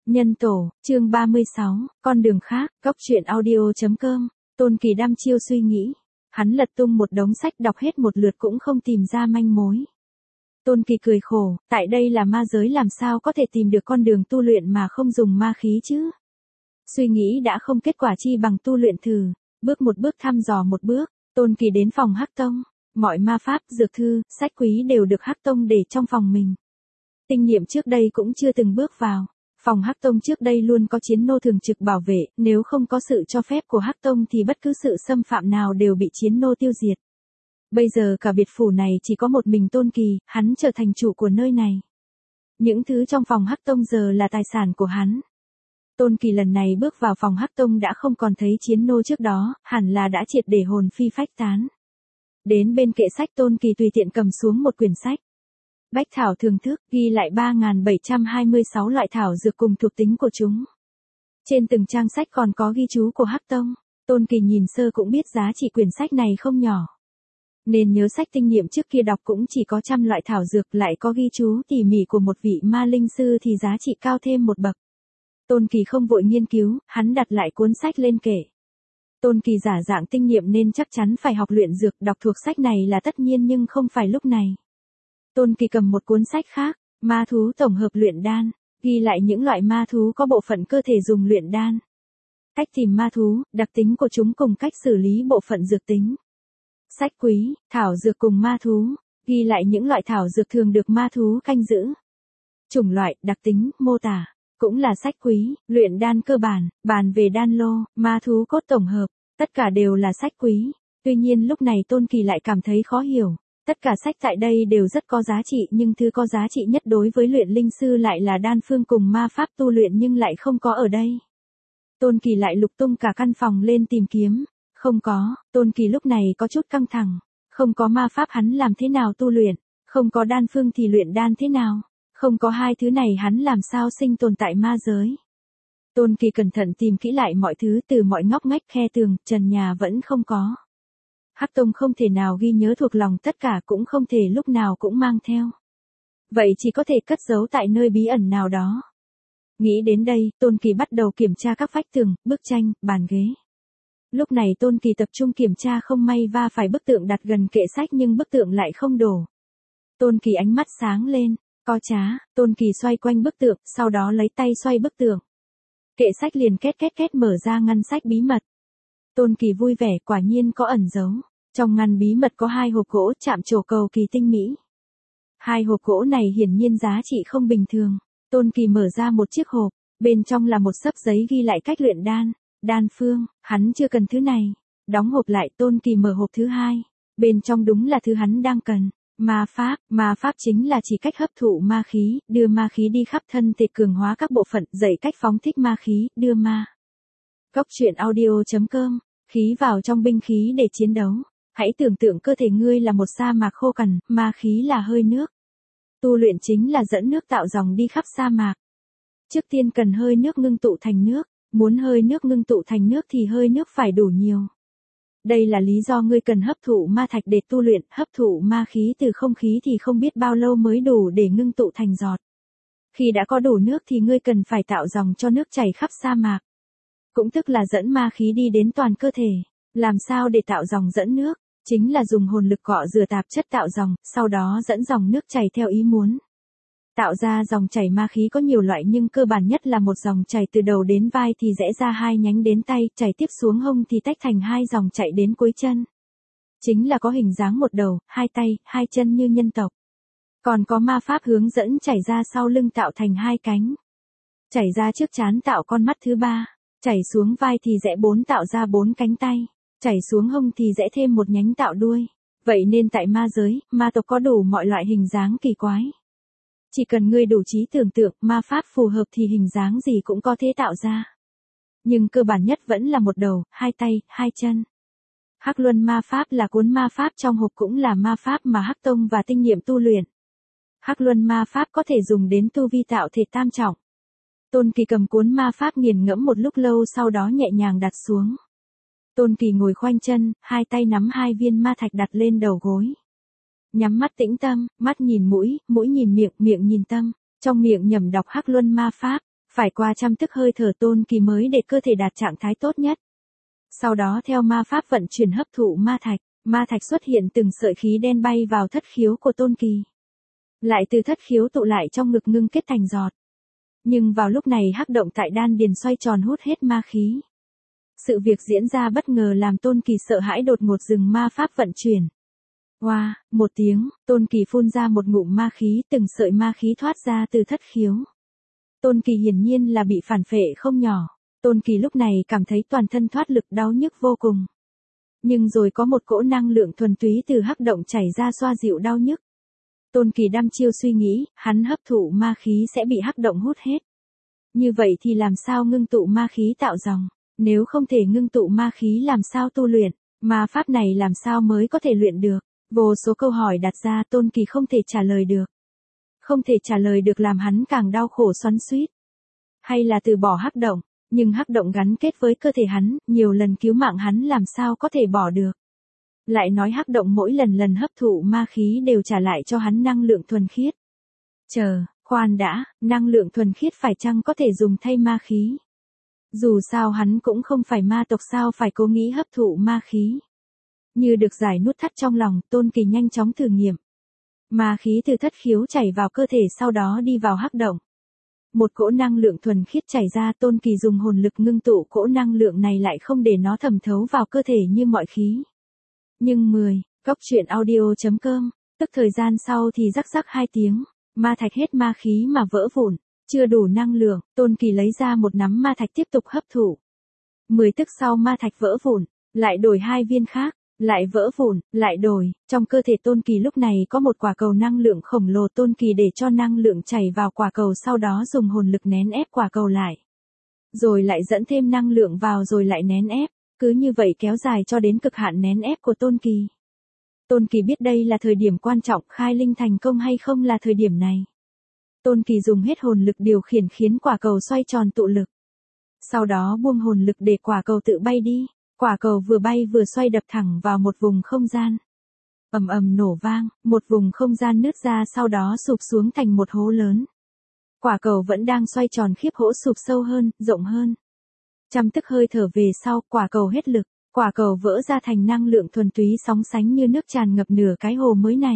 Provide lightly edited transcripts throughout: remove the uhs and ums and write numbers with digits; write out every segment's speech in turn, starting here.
Nhân tổ, chương 36, con đường khác, góc truyện audio.com, Tôn Kỳ đăm chiêu suy nghĩ. Hắn lật tung một đống sách đọc hết một lượt cũng không tìm ra manh mối. Tôn Kỳ cười khổ, tại đây là ma giới làm sao có thể tìm được con đường tu luyện mà không dùng ma khí chứ? Suy nghĩ đã không kết quả chi bằng tu luyện thử, bước một bước thăm dò một bước, Tôn Kỳ đến phòng Hắc Tông, mọi ma pháp, dược thư, sách quý đều được Hắc Tông để trong phòng mình. Tinh niệm trước đây cũng chưa từng bước vào. Phòng Hắc Tông trước đây luôn có chiến nô thường trực bảo vệ, nếu không có sự cho phép của Hắc Tông thì bất cứ sự xâm phạm nào đều bị chiến nô tiêu diệt. Bây giờ cả biệt phủ này chỉ có một mình Tôn Kỳ, hắn trở thành chủ của nơi này. Những thứ trong phòng Hắc Tông giờ là tài sản của hắn. Tôn Kỳ lần này bước vào phòng Hắc Tông đã không còn thấy chiến nô trước đó, hẳn là đã triệt để hồn phi phách tán. Đến bên kệ sách Tôn Kỳ tùy tiện cầm xuống một quyển sách. Bách thảo thường thức ghi lại 3.726 loại thảo dược cùng thuộc tính của chúng. Trên từng trang sách còn có ghi chú của Hắc Tông, Tôn Kỳ nhìn sơ cũng biết giá trị quyển sách này không nhỏ. Nên nhớ sách tinh niệm trước kia đọc cũng chỉ có trăm loại thảo dược, lại có ghi chú tỉ mỉ của một vị ma linh sư thì giá trị cao thêm một bậc. Tôn Kỳ không vội nghiên cứu, hắn đặt lại cuốn sách lên kệ. Tôn Kỳ giả dạng tinh niệm nên chắc chắn phải học luyện dược, đọc thuộc sách này là tất nhiên nhưng không phải lúc này. Tôn Kỳ cầm một cuốn sách khác, ma thú tổng hợp luyện đan, ghi lại những loại ma thú có bộ phận cơ thể dùng luyện đan. Cách tìm ma thú, đặc tính của chúng cùng cách xử lý bộ phận dược tính. Sách quý, thảo dược cùng ma thú, ghi lại những loại thảo dược thường được ma thú canh giữ. Chủng loại, đặc tính, mô tả, cũng là sách quý, luyện đan cơ bản, bàn về đan lô, ma thú cốt tổng hợp, tất cả đều là sách quý. Tuy nhiên lúc này Tôn Kỳ lại cảm thấy khó hiểu. Tất cả sách tại đây đều rất có giá trị nhưng thứ có giá trị nhất đối với luyện linh sư lại là đan phương cùng ma pháp tu luyện nhưng lại không có ở đây. Tôn Kỳ lại lục tung cả căn phòng lên tìm kiếm. Không có, Tôn Kỳ lúc này có chút căng thẳng. Không có ma pháp hắn làm thế nào tu luyện, không có đan phương thì luyện đan thế nào, không có hai thứ này hắn làm sao sinh tồn tại ma giới. Tôn Kỳ cẩn thận tìm kỹ lại mọi thứ từ mọi ngóc ngách khe tường, trần nhà vẫn không có. Hắc Tông không thể nào ghi nhớ thuộc lòng tất cả cũng không thể lúc nào cũng mang theo. Vậy chỉ có thể cất giấu tại nơi bí ẩn nào đó. Nghĩ đến đây, Tôn Kỳ bắt đầu kiểm tra các vách tường, bức tranh, bàn ghế. Lúc này Tôn Kỳ tập trung kiểm tra không may va phải bức tượng đặt gần kệ sách nhưng bức tượng lại không đổ. Tôn Kỳ ánh mắt sáng lên, có trá, Tôn Kỳ xoay quanh bức tượng, sau đó lấy tay xoay bức tượng. Kệ sách liền két mở ra ngăn sách bí mật. Tôn Kỳ vui vẻ, quả nhiên có ẩn dấu. Trong ngăn bí mật có hai hộp gỗ chạm trổ cầu kỳ tinh mỹ. Hai hộp gỗ này hiển nhiên giá trị không bình thường. Tôn Kỳ mở ra một chiếc hộp, bên trong là một xấp giấy ghi lại cách luyện đan, đan phương, hắn chưa cần thứ này. Đóng hộp lại, Tôn Kỳ mở hộp thứ hai, bên trong đúng là thứ hắn đang cần. Ma pháp chính là chỉ cách hấp thụ ma khí, đưa ma khí đi khắp thân thể, cường hóa các bộ phận, dạy cách phóng thích ma khí, đưa ma. Góc truyện audio.com, khí vào trong binh khí để chiến đấu. Hãy tưởng tượng cơ thể ngươi là một sa mạc khô cằn, ma khí là hơi nước. Tu luyện chính là dẫn nước tạo dòng đi khắp sa mạc. Trước tiên cần hơi nước ngưng tụ thành nước, muốn hơi nước ngưng tụ thành nước thì hơi nước phải đủ nhiều. Đây là lý do ngươi cần hấp thụ ma thạch để tu luyện, hấp thụ ma khí từ không khí thì không biết bao lâu mới đủ để ngưng tụ thành giọt. Khi đã có đủ nước thì ngươi cần phải tạo dòng cho nước chảy khắp sa mạc. Cũng tức là dẫn ma khí đi đến toàn cơ thể. Làm sao để tạo dòng dẫn nước? Chính là dùng hồn lực cọ rửa tạp chất tạo dòng, sau đó dẫn dòng nước chảy theo ý muốn. Tạo ra dòng chảy ma khí có nhiều loại nhưng cơ bản nhất là một dòng chảy từ đầu đến vai thì rẽ ra hai nhánh đến tay, chảy tiếp xuống hông thì tách thành hai dòng chạy đến cuối chân. Chính là có hình dáng một đầu, hai tay, hai chân như nhân tộc. Còn có ma pháp hướng dẫn chảy ra sau lưng tạo thành hai cánh. Chảy ra trước trán tạo con mắt thứ ba, chảy xuống vai thì rẽ bốn tạo ra bốn cánh tay. Chảy xuống hông thì rẽ thêm một nhánh tạo đuôi. Vậy nên tại ma giới, ma tộc có đủ mọi loại hình dáng kỳ quái. Chỉ cần ngươi đủ trí tưởng tượng, ma pháp phù hợp thì hình dáng gì cũng có thể tạo ra. Nhưng cơ bản nhất vẫn là một đầu, hai tay, hai chân. Hắc Luân ma pháp là cuốn ma pháp trong hộp cũng là ma pháp mà Hắc Tông và tinh niệm tu luyện. Hắc Luân ma pháp có thể dùng đến tu vi tạo thể tam trọng. Tôn Kỳ cầm cuốn ma pháp nghiền ngẫm một lúc lâu sau đó nhẹ nhàng đặt xuống. Tôn Kỳ ngồi khoanh chân, hai tay nắm hai viên ma thạch đặt lên đầu gối. Nhắm mắt tĩnh tâm, mắt nhìn mũi, mũi nhìn miệng, miệng nhìn tâm, trong miệng nhẩm đọc Hắc Luân ma pháp, Phải qua trăm tức hơi thở Tôn Kỳ mới để cơ thể đạt trạng thái tốt nhất. Sau đó theo ma pháp vận chuyển hấp thụ ma thạch xuất hiện từng sợi khí đen bay vào thất khiếu của Tôn Kỳ. Lại từ thất khiếu tụ lại trong ngực ngưng kết thành giọt. Nhưng vào lúc này hắc động tại đan điền xoay tròn hút hết ma khí. Sự việc diễn ra bất ngờ làm Tôn Kỳ sợ hãi đột ngột dừng ma pháp vận chuyển. Oa, một tiếng, Tôn Kỳ phun ra một ngụm ma khí, từng sợi ma khí thoát ra từ thất khiếu. Tôn Kỳ hiển nhiên là bị phản phệ không nhỏ. Tôn Kỳ lúc này cảm thấy toàn thân thoát lực đau nhức vô cùng. Nhưng rồi có một cỗ năng lượng thuần túy từ hắc động chảy ra xoa dịu đau nhức. Tôn Kỳ đăm chiêu suy nghĩ, hắn hấp thụ ma khí sẽ bị hắc động hút hết. Như vậy thì làm sao ngưng tụ ma khí tạo dòng? Nếu không thể ngưng tụ ma khí làm sao tu luyện? Ma pháp này làm sao mới có thể luyện được? Vô số câu hỏi đặt ra Tôn Kỳ không thể trả lời được. Không thể trả lời được làm hắn càng đau khổ xoắn xuýt. Hay là từ bỏ hắc động, nhưng hắc động gắn kết với cơ thể hắn, nhiều lần cứu mạng hắn làm sao có thể bỏ được. Lại nói hắc động mỗi lần hấp thụ ma khí đều trả lại cho hắn năng lượng thuần khiết. Khoan đã, năng lượng thuần khiết phải chăng có thể dùng thay ma khí? Dù sao hắn cũng không phải ma tộc sao phải cố nghĩ hấp thụ ma khí. Như được giải nút thắt trong lòng, Tôn Kỳ nhanh chóng thử nghiệm. Ma khí từ thất khiếu chảy vào cơ thể sau đó đi vào hắc động. Một cỗ năng lượng thuần khiết chảy ra Tôn Kỳ dùng hồn lực ngưng tụ cỗ năng lượng này lại không để nó thẩm thấu vào cơ thể như mọi khí. Nhưng Cóc truyện audio.com, tức thời gian sau thì rắc 2 tiếng, ma thạch hết ma khí mà vỡ vụn, chưa đủ năng lượng, Tôn Kỳ lấy ra một nắm ma thạch tiếp tục hấp thụ. 10 tức sau ma thạch vỡ vụn, lại đổi 2 viên khác, lại vỡ vụn, lại đổi, trong cơ thể Tôn Kỳ lúc này có một quả cầu năng lượng khổng lồ Tôn Kỳ để cho năng lượng chảy vào quả cầu sau đó dùng hồn lực nén ép quả cầu lại. Rồi lại dẫn thêm năng lượng vào rồi lại nén ép, cứ như vậy kéo dài cho đến cực hạn nén ép của Tôn Kỳ. Tôn Kỳ biết đây là thời điểm quan trọng khai linh thành công hay không là thời điểm này. Tôn Kỳ dùng hết hồn lực điều khiển khiến quả cầu xoay tròn tụ lực. Sau đó buông hồn lực để quả cầu tự bay đi. Quả cầu vừa bay vừa xoay đập thẳng vào một vùng không gian. Ầm ầm nổ vang, một vùng không gian nứt ra sau đó sụp xuống thành một hố lớn. Quả cầu vẫn đang xoay tròn khiếp hố sụp sâu hơn, rộng hơn. Trăm tức hơi thở về sau, quả cầu hết lực, quả cầu vỡ ra thành năng lượng thuần túy sóng sánh như nước tràn ngập nửa cái hồ mới này.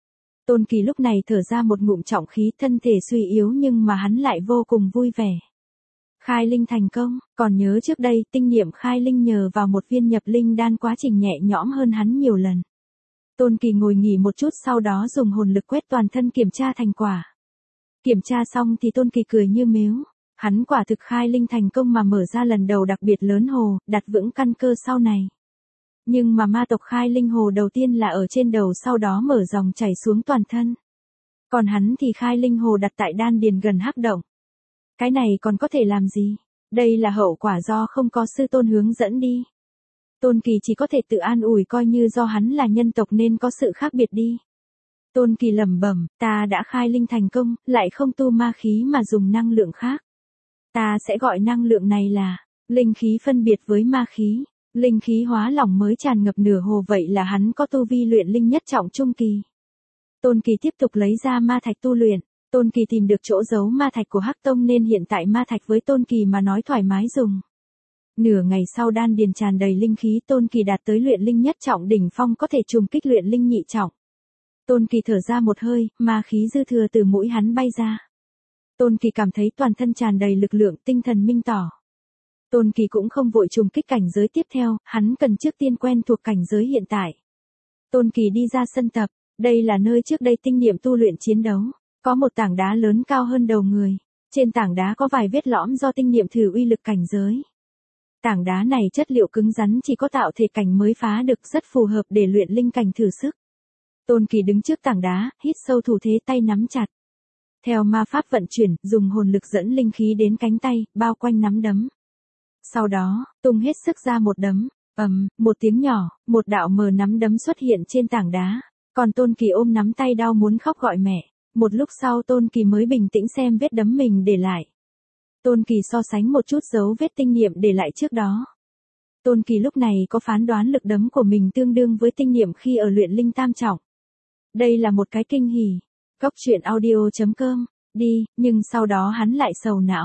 Tôn Kỳ lúc này thở ra một ngụm trọng khí, thân thể suy yếu nhưng mà hắn lại vô cùng vui vẻ. Khai linh thành công, còn nhớ trước đây tinh niệm khai linh nhờ vào một viên nhập linh đan quá trình nhẹ nhõm hơn hắn nhiều lần. Tôn Kỳ ngồi nghỉ một chút sau đó dùng hồn lực quét toàn thân kiểm tra thành quả. Kiểm tra xong thì Tôn Kỳ cười như mếu, hắn quả thực khai linh thành công mà mở ra lần đầu đặc biệt lớn hồ, đặt vững căn cơ sau này. Nhưng mà ma tộc khai linh hồ đầu tiên là ở trên đầu sau đó mở dòng chảy xuống toàn thân. Còn hắn thì khai linh hồ đặt tại đan điền gần hắc động. Cái này còn có thể làm gì? Đây là hậu quả do không có sư tôn hướng dẫn đi. Tôn Kỳ chỉ có thể tự an ủi coi như do hắn là nhân tộc nên có sự khác biệt đi. Tôn Kỳ lẩm bẩm, ta đã khai linh thành công, lại không tu ma khí mà dùng năng lượng khác. Ta sẽ gọi năng lượng này là linh khí phân biệt với ma khí. Linh khí hóa lỏng mới tràn ngập nửa hồ vậy là hắn có tu vi luyện linh nhất trọng trung kỳ. Tôn Kỳ tiếp tục lấy ra ma thạch tu luyện. Tôn Kỳ tìm được chỗ giấu ma thạch của Hắc Tông nên hiện tại ma thạch với Tôn Kỳ mà nói thoải mái dùng. Nửa ngày sau đan điền tràn đầy linh khí Tôn Kỳ đạt tới luyện linh nhất trọng đỉnh phong có thể trùng kích luyện linh nhị trọng. Tôn Kỳ thở ra một hơi, ma khí dư thừa từ mũi hắn bay ra. Tôn Kỳ cảm thấy toàn thân tràn đầy lực lượng tinh thần minh tỏ. Tôn Kỳ cũng không vội trùng kích cảnh giới tiếp theo, hắn cần trước tiên quen thuộc cảnh giới hiện tại. Tôn Kỳ đi ra sân tập, đây là nơi trước đây tinh niệm tu luyện chiến đấu. Có một tảng đá lớn cao hơn đầu người, trên tảng đá có vài vết lõm do tinh niệm thử uy lực cảnh giới. Tảng đá này chất liệu cứng rắn chỉ có tạo thể cảnh mới phá được rất phù hợp để luyện linh cảnh thử sức. Tôn Kỳ đứng trước tảng đá, hít sâu thủ thế tay nắm chặt. Theo ma pháp vận chuyển, dùng hồn lực dẫn linh khí đến cánh tay, bao quanh nắm đấm. Sau đó, tung hết sức ra một đấm, một tiếng nhỏ, một đạo mờ nắm đấm xuất hiện trên tảng đá. Còn Tôn Kỳ ôm nắm tay đau muốn khóc gọi mẹ. Một lúc sau Tôn Kỳ mới bình tĩnh xem vết đấm mình để lại. Tôn Kỳ so sánh một chút dấu vết tinh niệm để lại trước đó. Tôn Kỳ lúc này có phán đoán lực đấm của mình tương đương với tinh niệm khi ở luyện linh tam trọng. Đây là một cái kinh hỉ. Cóc truyện audio.com, đi, nhưng sau đó hắn lại sầu não.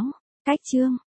Cách chương